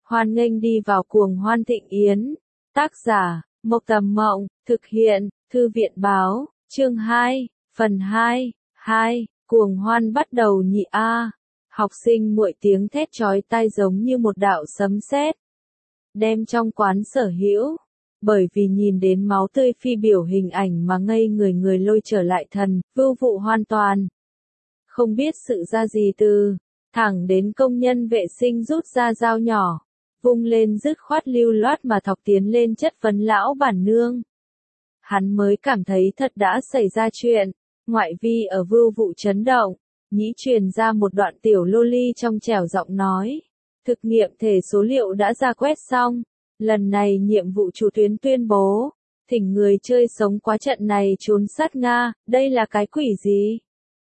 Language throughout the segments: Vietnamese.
Hoan nghênh đi vào cuồng hoan thịnh yến. Tác giả, Mộc Tầm Mộng, thực hiện, Thư viện báo, chương 2, phần 2, cuồng hoan bắt đầu nhị A. Học sinh muội tiếng thét chói tai giống như một đạo sấm sét, đem trong quán sở hữu. Bởi vì nhìn đến máu tươi phi biểu hình ảnh mà ngây người lôi trở lại thần, vưu vụ hoàn toàn. Không biết sự ra gì từ, thẳng đến công nhân vệ sinh rút ra dao nhỏ, vung lên dứt khoát lưu loát mà thọc tiến lên chất vấn lão bản nương. Hắn mới cảm thấy thật đã xảy ra chuyện, ngoại vi ở vưu vụ chấn động, nhĩ truyền ra một đoạn tiểu loli trong trẻo giọng nói. Thực nghiệm thể số liệu đã ra quét xong, lần này nhiệm vụ chủ tuyến tuyên bố, thỉnh người chơi sống qua trận này trốn sát Nga, đây là cái quỷ gì?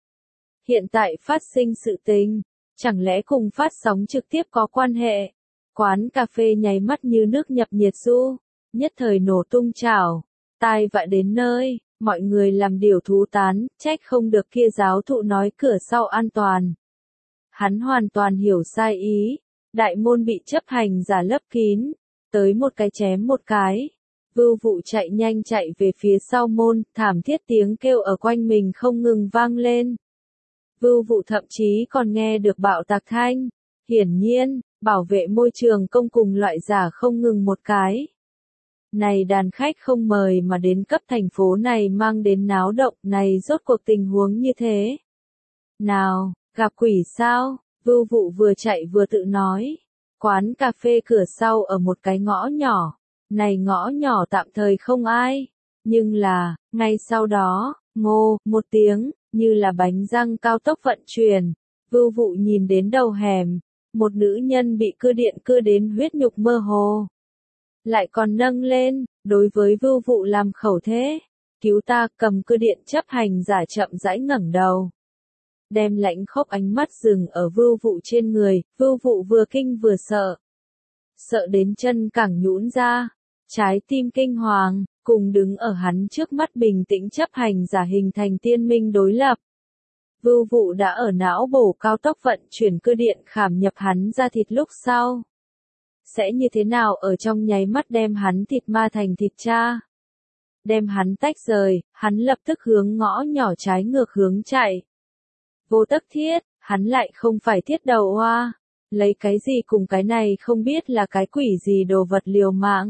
Hiện tại phát sinh sự tình, chẳng lẽ cùng phát sóng trực tiếp có quan hệ? Quán cà phê nháy mắt như nước nhập nhiệt du, nhất thời nổ tung chảo, tai vạ đến nơi, mọi người làm điều thú tán, trách không được kia giáo thụ nói cửa sau an toàn. Hắn hoàn toàn hiểu sai ý, đại môn bị chấp hành giả lấp kín, tới một cái chém một cái. Vưu vụ chạy nhanh chạy về phía sau môn, thảm thiết tiếng kêu ở quanh mình không ngừng vang lên. Vưu vụ thậm chí còn nghe được bạo tạc thanh. Hiển nhiên, bảo vệ môi trường công cùng loại giả không ngừng một cái. Này đàn khách không mời mà đến cấp thành phố này mang đến náo động này rốt cuộc tình huống như thế. Nào, gặp quỷ sao? Vưu vụ vừa chạy vừa tự nói. Quán cà phê cửa sau ở một cái ngõ nhỏ. Này ngõ nhỏ tạm thời không ai. Nhưng là, ngay sau đó, ngô, một tiếng, như là bánh răng cao tốc vận chuyển. Vưu vụ nhìn đến đầu hẻm. Một nữ nhân bị cưa điện cưa đến huyết nhục mơ hồ. Lại còn nâng lên, đối với vưu vụ làm khẩu thế. Cứu ta, cầm cưa điện chấp hành giả chậm rãi ngẩng đầu. Đem lãnh khốc ánh mắt dừng ở vưu vụ trên người, vưu vụ vừa kinh vừa sợ. Sợ đến chân cẳng nhũn ra, trái tim kinh hoàng, cùng đứng ở hắn trước mắt bình tĩnh chấp hành giả hình thành tiên minh đối lập. Vưu vụ đã ở não bổ cao tốc vận chuyển cơ điện khảm nhập hắn ra thịt lúc sau. Sẽ như thế nào ở trong nháy mắt đem hắn thịt ma thành thịt cha? Đem hắn tách rời, hắn lập tức hướng ngõ nhỏ trái ngược hướng chạy. Vô tất thiết, hắn lại không phải thiết đầu oa. Lấy cái gì cùng cái này không biết là cái quỷ gì đồ vật liều mạng.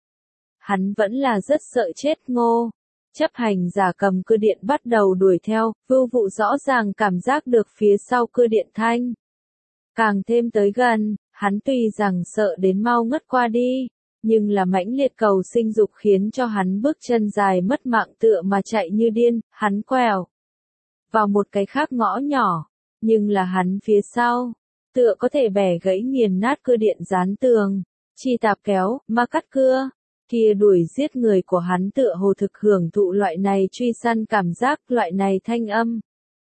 Hắn vẫn là rất sợ chết ngô. Chấp hành giả cầm cưa điện bắt đầu đuổi theo, vưu vụ rõ ràng cảm giác được phía sau cưa điện thanh. Càng thêm tới gần, hắn tuy rằng sợ đến mau ngất qua đi, nhưng là mãnh liệt cầu sinh dục khiến cho hắn bước chân dài mất mạng tựa mà chạy như điên, hắn quẹo vào một cái khác ngõ nhỏ, nhưng là hắn phía sau, tựa có thể bẻ gãy nghiền nát cưa điện dán tường, chi tạp kéo, ma cắt cưa. Kia đuổi giết người của hắn tựa hồ thực hưởng thụ loại này truy săn cảm giác, loại này thanh âm.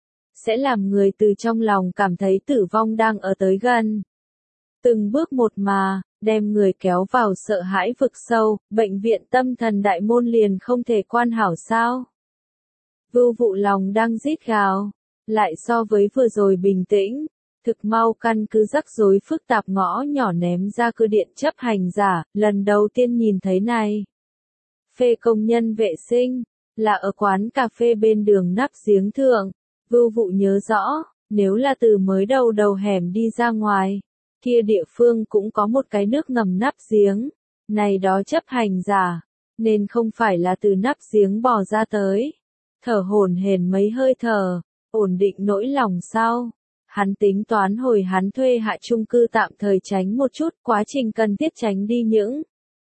Sẽ làm người từ trong lòng cảm thấy tử vong đang ở tới gần. Từng bước một mà, đem người kéo vào sợ hãi vực sâu, bệnh viện tâm thần đại môn liền không thể quan hảo sao. Vưu vụ lòng đang rít gào, lại so với vừa rồi bình tĩnh. Thực mau căn cứ rắc rối phức tạp ngõ nhỏ ném ra cưa điện chấp hành giả, lần đầu tiên nhìn thấy này. Phê công nhân vệ sinh, là ở quán cà phê bên đường nắp giếng thượng. Vưu vụ nhớ rõ, nếu là từ mới đầu hẻm đi ra ngoài, kia địa phương cũng có một cái nước ngầm nắp giếng. Này đó chấp hành giả, nên không phải là từ nắp giếng bò ra tới. Thở hổn hển mấy hơi thở, ổn định nỗi lòng sau. Hắn tính toán hồi hắn thuê hạ chung cư tạm thời tránh một chút, quá trình cần thiết tránh đi những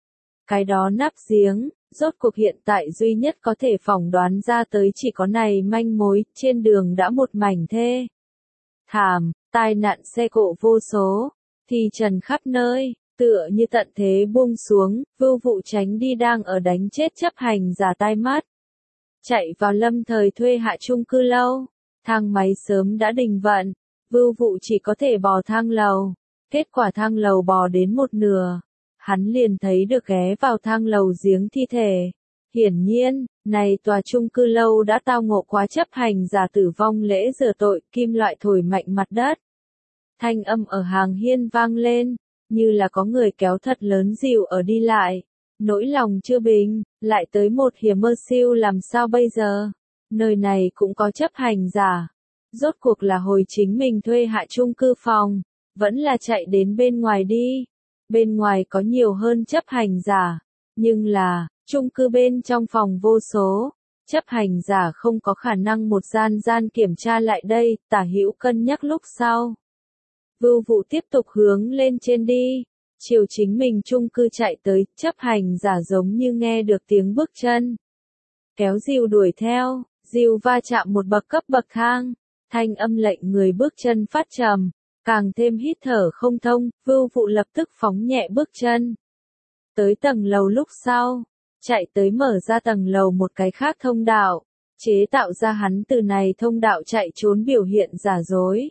cái đó nắp giếng, rốt cuộc hiện tại duy nhất có thể phỏng đoán ra tới chỉ có này manh mối, trên đường đã một mảnh thê. Thảm, tai nạn xe cộ vô số, thì trần khắp nơi, tựa như tận thế buông xuống, vưu vụ tránh đi đang ở đánh chết chấp hành giả tai mắt. Chạy vào lâm thời thuê hạ chung cư lâu, thang máy sớm đã đình vận. Vưu vụ chỉ có thể bò thang lầu, kết quả thang lầu bò đến một nửa, hắn liền thấy được ghé vào thang lầu giếng thi thể. Hiển nhiên, này tòa chung cư lâu đã tao ngộ quá chấp hành giả tử vong lễ rửa tội, kim loại thổi mạnh mặt đất. Thanh âm ở hàng hiên vang lên, như là có người kéo thật lớn dìu ở đi lại. Nỗi lòng chưa bình, lại tới một hiểm mơ siêu làm sao bây giờ? Nơi này cũng có chấp hành giả. Rốt cuộc là hồi chính mình thuê hạ chung cư phòng, vẫn là chạy đến bên ngoài đi. Bên ngoài có nhiều hơn chấp hành giả, nhưng là, chung cư bên trong phòng vô số. Chấp hành giả không có khả năng một gian gian kiểm tra lại đây, Tả Hữu cân nhắc lúc sau. Vưu Vụ tiếp tục hướng lên trên đi, chiều chính mình chung cư chạy tới, chấp hành giả giống như nghe được tiếng bước chân. Kéo dìu đuổi theo, dìu va chạm một bậc cấp bậc thang, thanh âm lệnh người bước chân phát trầm, càng thêm hít thở không thông, Vưu Vụ lập tức phóng nhẹ bước chân. Tới tầng lầu lúc sau, chạy tới mở ra tầng lầu một cái khác thông đạo, chế tạo ra hắn từ này thông đạo chạy trốn biểu hiện giả dối.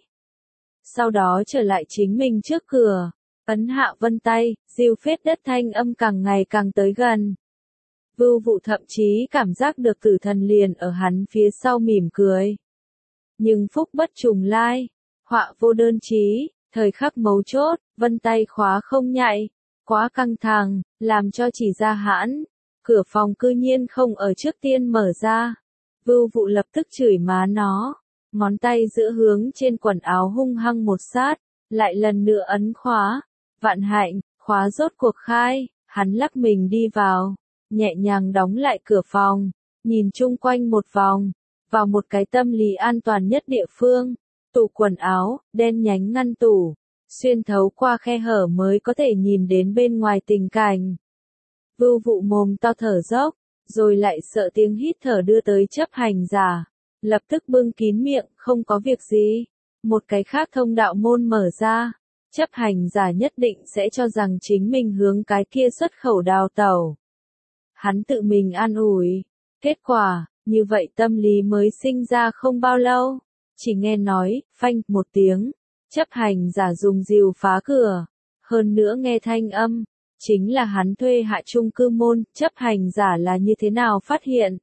Sau đó trở lại chính mình trước cửa, ấn hạ vân tay, dìu phết đất thanh âm càng ngày càng tới gần. Vưu Vụ thậm chí cảm giác được tử thần liền ở hắn phía sau mỉm cười. Nhưng phúc bất trùng lai, họa vô đơn chí, thời khắc mấu chốt, vân tay khóa không nhạy, quá căng thẳng, làm cho chỉ ra hãn. Cửa phòng cư nhiên không ở trước tiên mở ra. Vưu Vụ lập tức chửi má nó, ngón tay giữa hướng trên quần áo hung hăng một sát, lại lần nữa ấn khóa. Vạn hạnh, khóa rốt cuộc khai, hắn lắc mình đi vào, nhẹ nhàng đóng lại cửa phòng, nhìn chung quanh một vòng, vào một cái tâm lý an toàn nhất địa phương, tủ quần áo, đen nhánh ngăn tủ, xuyên thấu qua khe hở mới có thể nhìn đến bên ngoài tình cảnh. Vưu Vụ mồm to thở dốc, rồi lại sợ tiếng hít thở đưa tới chấp hành giả, lập tức bưng kín miệng, không có việc gì. Một cái khác thông đạo môn mở ra, chấp hành giả nhất định sẽ cho rằng chính mình hướng cái kia xuất khẩu đào tẩu. Hắn tự mình an ủi, kết quả, như vậy tâm lý mới sinh ra không bao lâu, chỉ nghe nói, phanh, một tiếng, chấp hành giả dùng dìu phá cửa, hơn nữa nghe thanh âm. Chính là hắn thuê hạ chung cư môn, chấp hành giả là như thế nào phát hiện.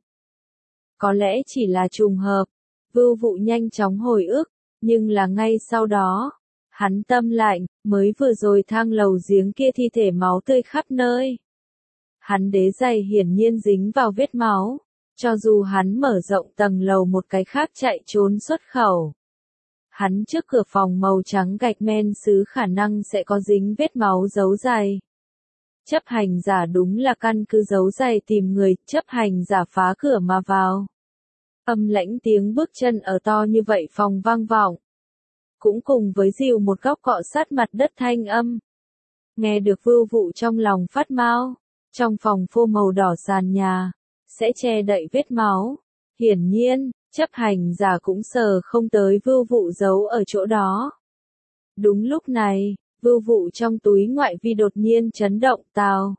Có lẽ chỉ là trùng hợp, Vưu Vụ nhanh chóng hồi ức, nhưng là ngay sau đó, hắn tâm lạnh, mới vừa rồi thang lầu giếng kia thi thể máu tươi khắp nơi. Hắn đế giày hiển nhiên dính vào vết máu, cho dù hắn mở rộng tầng lầu một cái khác chạy trốn xuất khẩu. Hắn trước cửa phòng màu trắng gạch men sứ khả năng sẽ có dính vết máu dấu giày. Chấp hành giả đúng là căn cứ dấu giày tìm người, chấp hành giả phá cửa mà vào. Âm lãnh tiếng bước chân ở to như vậy phòng vang vọng. Cũng cùng với dìu một góc cọ sát mặt đất thanh âm. Nghe được Vưu Vụ trong lòng phát mau. Trong phòng phô màu đỏ sàn nhà, sẽ che đậy vết máu. Hiển nhiên, chấp hành giả cũng sờ không tới Vưu Vụ giấu ở chỗ đó. Đúng lúc này, Vưu Vụ trong túi ngoại vi đột nhiên chấn động tào.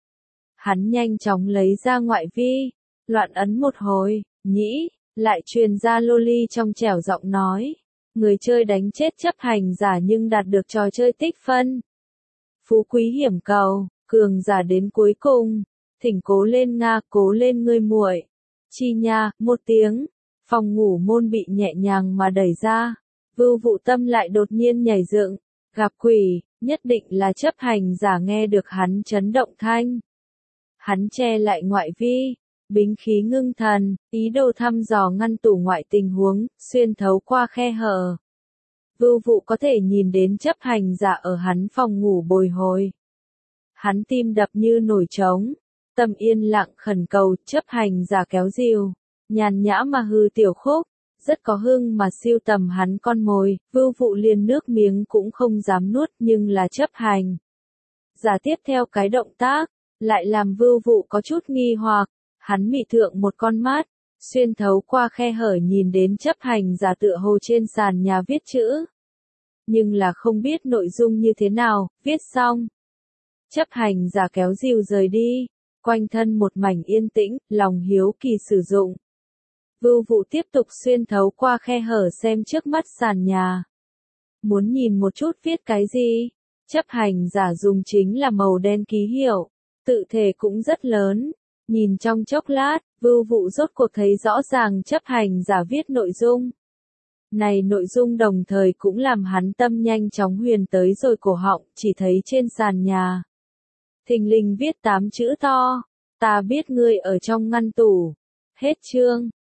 Hắn nhanh chóng lấy ra ngoại vi, loạn ấn một hồi, nhĩ, lại truyền ra loli trong trẻo giọng nói. Người chơi đánh chết chấp hành giả nhưng đạt được trò chơi tích phân. Phú quý hiểm cầu, cường giả đến cuối cùng. Thỉnh cố lên Nga, cố lên ngươi muội. Chi nha, một tiếng, phòng ngủ môn bị nhẹ nhàng mà đẩy ra. Vưu Vụ tâm lại đột nhiên nhảy dựng. Gặp quỷ, nhất định là chấp hành giả nghe được hắn chấn động thanh. Hắn che lại ngoại vi, bính khí ngưng thần, ý đồ thăm dò ngăn tủ ngoại tình huống, xuyên thấu qua khe hở. Vưu Vụ có thể nhìn đến chấp hành giả ở hắn phòng ngủ bồi hồi. Hắn tim đập như nổi trống, tâm yên lặng khẩn cầu, chấp hành giả kéo dìu, nhàn nhã mà hư tiểu khúc. Rất có hưng mà siêu tầm hắn con mồi, Vưu Vụ liền nước miếng cũng không dám nuốt nhưng là chấp hành. Giả tiếp theo cái động tác, lại làm Vưu Vụ có chút nghi hoặc, hắn mị thượng một con mắt, xuyên thấu qua khe hở nhìn đến chấp hành giả tựa hồ trên sàn nhà viết chữ. Nhưng là không biết nội dung như thế nào, viết xong. Chấp hành giả kéo dìu rời đi, quanh thân một mảnh yên tĩnh, lòng hiếu kỳ sử dụng. Vưu Vụ tiếp tục xuyên thấu qua khe hở xem trước mắt sàn nhà. Muốn nhìn một chút viết cái gì? Chấp hành giả dùng chính là màu đen ký hiệu, tự thể cũng rất lớn. Nhìn trong chốc lát, Vưu Vụ rốt cuộc thấy rõ ràng chấp hành giả viết nội dung. Này nội dung đồng thời cũng làm hắn tâm nhanh chóng huyền tới rồi cổ họng, chỉ thấy trên sàn nhà. Thình lình viết 8 chữ to, ta biết ngươi ở trong ngăn tủ. Hết chương.